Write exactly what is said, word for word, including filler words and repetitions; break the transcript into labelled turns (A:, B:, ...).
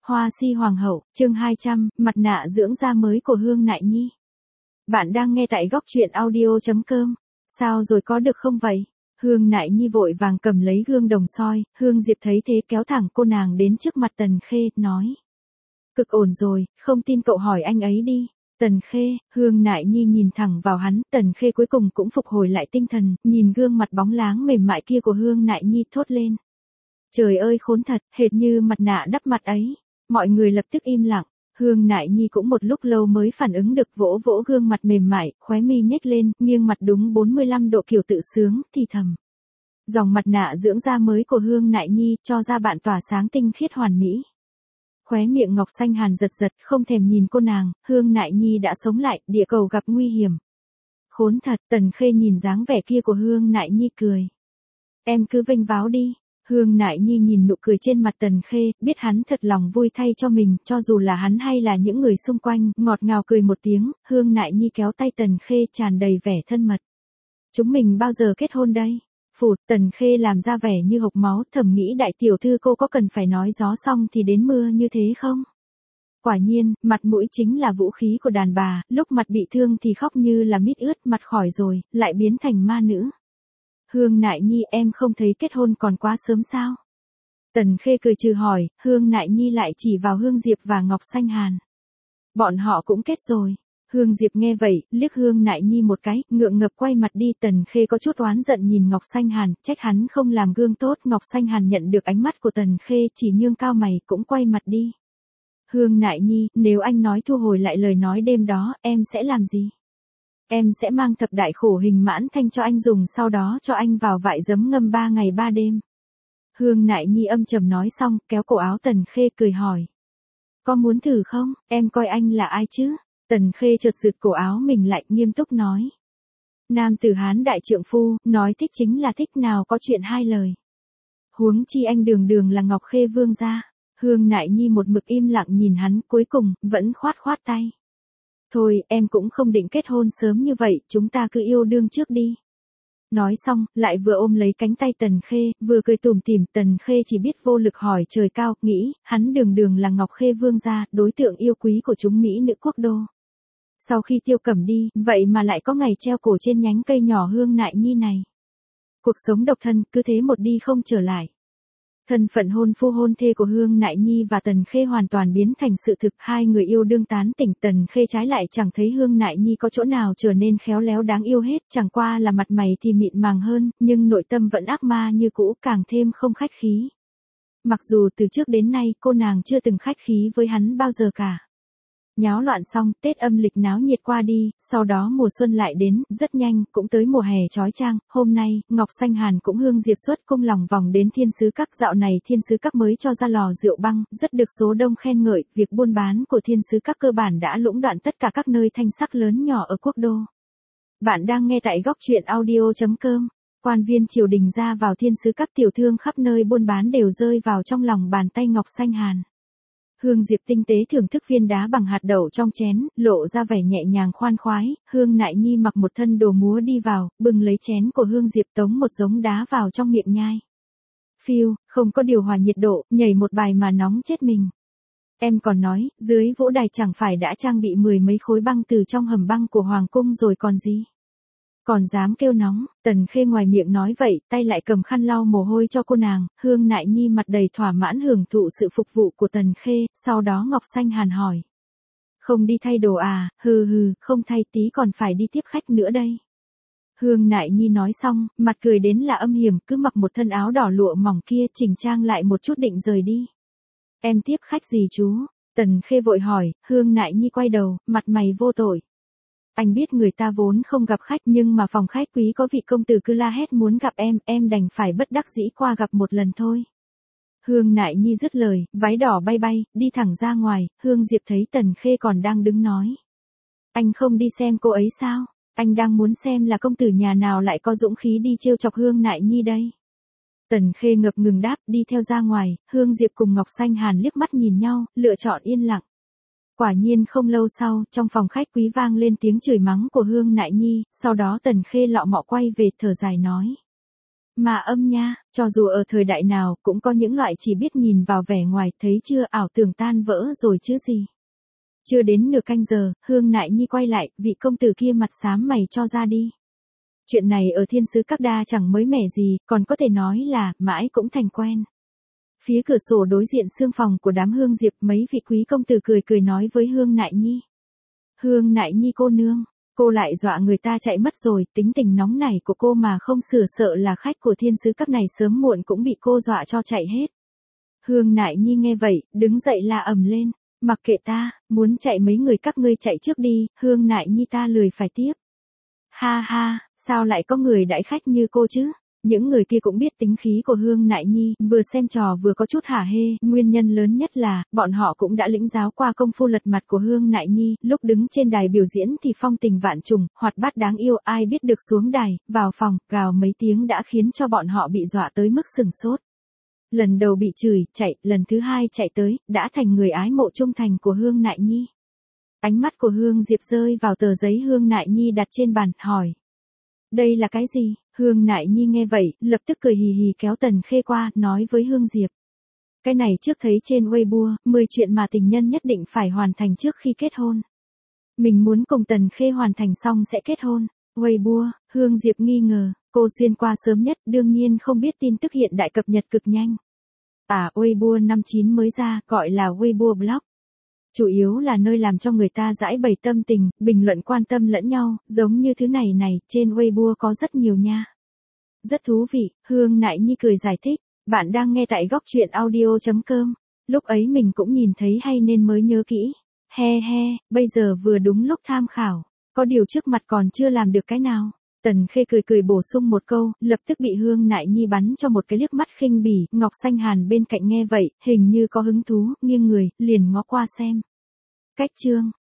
A: Hoa si hoàng hậu, chương hai trăm, mặt nạ dưỡng da mới của Hương Nại Nhi. Bạn đang nghe tại góc truyện audio chấm com. Sao rồi, có được không vậy? Hương Nại Nhi vội vàng cầm lấy gương đồng soi, Hương Diệp thấy thế kéo thẳng cô nàng đến trước mặt Tần Khê, nói. Cực ổn rồi, không tin cậu hỏi anh ấy đi. Tần Khê, Hương Nại Nhi nhìn thẳng vào hắn, Tần Khê cuối cùng cũng phục hồi lại tinh thần, nhìn gương mặt bóng láng mềm mại kia của Hương Nại Nhi thốt lên. Trời ơi khốn thật, hệt như mặt nạ đắp mặt ấy. Mọi người lập tức im lặng, Hương Nại Nhi cũng một lúc lâu mới phản ứng được, vỗ vỗ gương mặt mềm mại, khóe mi nhếch lên, nghiêng mặt đúng bốn mươi lăm độ kiểu tự sướng, thì thầm. Dòng mặt nạ dưỡng da mới của Hương Nại Nhi cho da bạn tỏa sáng tinh khiết hoàn mỹ. Khóe miệng Ngọc Xanh Hàn giật giật, không thèm nhìn cô nàng, Hương Nại Nhi đã sống lại, địa cầu gặp nguy hiểm. Khốn thật, Tần Khê nhìn dáng vẻ kia của Hương Nại Nhi cười. Em cứ vênh váo đi. Hương Nại Nhi nhìn nụ cười trên mặt Tần Khê, biết hắn thật lòng vui thay cho mình, cho dù là hắn hay là những người xung quanh, ngọt ngào cười một tiếng, Hương Nại Nhi kéo tay Tần Khê tràn đầy vẻ thân mật. Chúng mình bao giờ kết hôn đây? Phụt, Tần Khê làm ra vẻ như hộc máu, thầm nghĩ đại tiểu thư cô có cần phải nói gió xong thì đến mưa như thế không? Quả nhiên, mặt mũi chính là vũ khí của đàn bà, lúc mặt bị thương thì khóc như là mít ướt, mặt khỏi rồi, lại biến thành ma nữ. Hương Nại Nhi, em không thấy kết hôn còn quá sớm sao? Tần Khê cười trừ hỏi, Hương Nại Nhi lại chỉ vào Hương Diệp và Ngọc Xanh Hàn. Bọn họ cũng kết rồi. Hương Diệp nghe vậy, liếc Hương Nại Nhi một cái, ngượng ngập quay mặt đi. Tần Khê có chút oán giận nhìn Ngọc Xanh Hàn, trách hắn không làm gương tốt. Ngọc Xanh Hàn nhận được ánh mắt của Tần Khê, chỉ nhương cao mày, cũng quay mặt đi. Hương Nại Nhi, nếu anh nói thu hồi lại lời nói đêm đó, em sẽ làm gì? Em sẽ mang thập đại khổ hình mãn thanh cho anh dùng, sau đó cho anh vào vại giấm ngâm ba ngày ba đêm. Hương Nại Nhi âm trầm nói xong, kéo cổ áo Tần Khê cười hỏi. Có muốn thử không, em coi anh là ai chứ? Tần Khê chợt giựt cổ áo mình lại, nghiêm túc nói. Nam tử Hán đại trượng phu, nói thích chính là thích, nào có chuyện hai lời. Huống chi anh đường đường là Ngọc Khê vương gia. Hương Nại Nhi một mực im lặng nhìn hắn, cuối cùng, vẫn khoát khoát tay. Thôi, em cũng không định kết hôn sớm như vậy, chúng ta cứ yêu đương trước đi. Nói xong, lại vừa ôm lấy cánh tay Tần Khê, vừa cười tủm tỉm. Tần Khê chỉ biết vô lực hỏi trời cao, nghĩ, hắn đường đường là Ngọc Khê vương gia, đối tượng yêu quý của chúng mỹ nữ quốc đô. Sau khi Tiêu Cẩm đi, vậy mà lại có ngày treo cổ trên nhánh cây nhỏ Hương Nại Nhi này. Cuộc sống độc thân, cứ thế một đi không trở lại. Thân phận hôn phu hôn thê của Hương Nại Nhi và Tần Khê hoàn toàn biến thành sự thực, hai người yêu đương tán tỉnh. Tần Khê trái lại chẳng thấy Hương Nại Nhi có chỗ nào trở nên khéo léo đáng yêu hết, chẳng qua là mặt mày thì mịn màng hơn, nhưng nội tâm vẫn ác ma như cũ, càng thêm không khách khí. Mặc dù từ trước đến nay cô nàng chưa từng khách khí với hắn bao giờ cả. Nháo loạn xong, Tết âm lịch náo nhiệt qua đi, sau đó mùa xuân lại đến, rất nhanh, cũng tới mùa hè chói chang. Hôm nay, Ngọc Xanh Hàn cũng Hương Diệp xuất cung lòng vòng đến Thiên Sứ Các. Dạo này Thiên Sứ Các mới cho ra lò rượu băng, rất được số đông khen ngợi. Việc buôn bán của Thiên Sứ Các cơ bản đã lũng đoạn tất cả các nơi thanh sắc lớn nhỏ ở quốc đô. Bạn đang nghe tại góc truyện audio chấm com. Quan viên triều đình ra vào Thiên Sứ Các, tiểu thương khắp nơi buôn bán đều rơi vào trong lòng bàn tay Ngọc Xanh Hàn. Hương Diệp tinh tế thưởng thức viên đá bằng hạt đậu trong chén, lộ ra vẻ nhẹ nhàng khoan khoái. Hương Nại Nhi mặc một thân đồ múa đi vào, bưng lấy chén của Hương Diệp, tống một giống đá vào trong miệng nhai. Phiêu, không có điều hòa nhiệt độ, nhảy một bài mà nóng chết mình. Em còn nói, dưới vũ đài chẳng phải đã trang bị mười mấy khối băng từ trong hầm băng của Hoàng cung rồi còn gì. Còn dám kêu nóng. Tần Khê ngoài miệng nói vậy, tay lại cầm khăn lau mồ hôi cho cô nàng. Hương Nại Nhi mặt đầy thỏa mãn hưởng thụ sự phục vụ của Tần Khê, sau đó Ngọc Xanh Hàn hỏi. Không đi thay đồ à? Hừ hừ, không thay, tí còn phải đi tiếp khách nữa đây. Hương Nại Nhi nói xong, mặt cười đến là âm hiểm, cứ mặc một thân áo đỏ lụa mỏng kia, chỉnh trang lại một chút định rời đi. Em tiếp khách gì chú? Tần Khê vội hỏi. Hương Nại Nhi quay đầu, mặt mày vô tội. Anh biết người ta vốn không gặp khách, nhưng mà phòng khách quý có vị công tử cứ la hét muốn gặp em, em đành phải bất đắc dĩ qua gặp một lần thôi. Hương Nại Nhi dứt lời, váy đỏ bay bay, đi thẳng ra ngoài. Hương Diệp thấy Tần Khê còn đang đứng nói. Anh không đi xem cô ấy sao? Anh đang muốn xem là công tử nhà nào lại có dũng khí đi trêu chọc Hương Nại Nhi đây. Tần Khê ngập ngừng đáp, đi theo ra ngoài. Hương Diệp cùng Ngọc Xanh Hàn liếc mắt nhìn nhau, lựa chọn yên lặng. Quả nhiên không lâu sau, trong phòng khách quý vang lên tiếng chửi mắng của Hương Nại Nhi, sau đó Tần Khê lọ mọ quay về, thở dài nói. Mà âm nha, cho dù ở thời đại nào cũng có những loại chỉ biết nhìn vào vẻ ngoài, thấy chưa, ảo tưởng tan vỡ rồi chứ gì. Chưa đến nửa canh giờ, Hương Nại Nhi quay lại, vị công tử kia mặt xám mày cho ra đi. Chuyện này ở thiên sứ các đa chẳng mới mẻ gì, còn có thể nói là, mãi cũng thành quen. Phía cửa sổ đối diện sương phòng của đám Hương Diệp, mấy vị quý công tử cười cười nói với Hương Nại Nhi. Hương Nại Nhi cô nương, cô lại dọa người ta chạy mất rồi, tính tình nóng nảy của cô mà không sửa sợ là khách của thiên sứ các này sớm muộn cũng bị cô dọa cho chạy hết. Hương Nại Nhi nghe vậy, đứng dậy la ầm lên, mặc kệ ta, muốn chạy mấy người các ngươi chạy trước đi, Hương Nại Nhi ta lười phải tiếp. Ha ha, sao lại có người đãi khách như cô chứ? Những người kia cũng biết tính khí của Hương Nại Nhi, vừa xem trò vừa có chút hả hê, nguyên nhân lớn nhất là, bọn họ cũng đã lĩnh giáo qua công phu lật mặt của Hương Nại Nhi, lúc đứng trên đài biểu diễn thì phong tình vạn trùng, hoạt bát đáng yêu, ai biết được xuống đài, vào phòng, gào mấy tiếng đã khiến cho bọn họ bị dọa tới mức sừng sốt. Lần đầu bị chửi, chạy, lần thứ hai chạy tới, đã thành người ái mộ trung thành của Hương Nại Nhi. Ánh mắt của Hương Diệp rơi vào tờ giấy Hương Nại Nhi đặt trên bàn, hỏi. Đây là cái gì? Hương Nại Nhi nghe vậy, lập tức cười hì hì kéo Tần Khê qua, nói với Hương Diệp. Cái này trước thấy trên Weibo, mười chuyện mà tình nhân nhất định phải hoàn thành trước khi kết hôn. Mình muốn cùng Tần Khê hoàn thành xong sẽ kết hôn. Weibo, Hương Diệp nghi ngờ, cô xuyên qua sớm nhất, đương nhiên không biết tin tức hiện đại cập nhật cực nhanh. À, Weibo năm chín mới ra, gọi là Weibo Blog. Chủ yếu là nơi làm cho người ta giải bày tâm tình, bình luận quan tâm lẫn nhau, giống như thứ này này, trên Weibo có rất nhiều nha. Rất thú vị, Hương Nại Nhi cười giải thích, bạn đang nghe tại góc truyện audio chấm com. Lúc ấy mình cũng nhìn thấy hay nên mới nhớ kỹ. He he, bây giờ vừa đúng lúc tham khảo, có điều trước mặt còn chưa làm được cái nào. Tần Khê cười cười bổ sung một câu, lập tức bị Hương Nại Nhi bắn cho một cái liếc mắt khinh bỉ, Ngọc Xanh Hàn bên cạnh nghe vậy, hình như có hứng thú, nghiêng người, liền ngó qua xem. Cách chương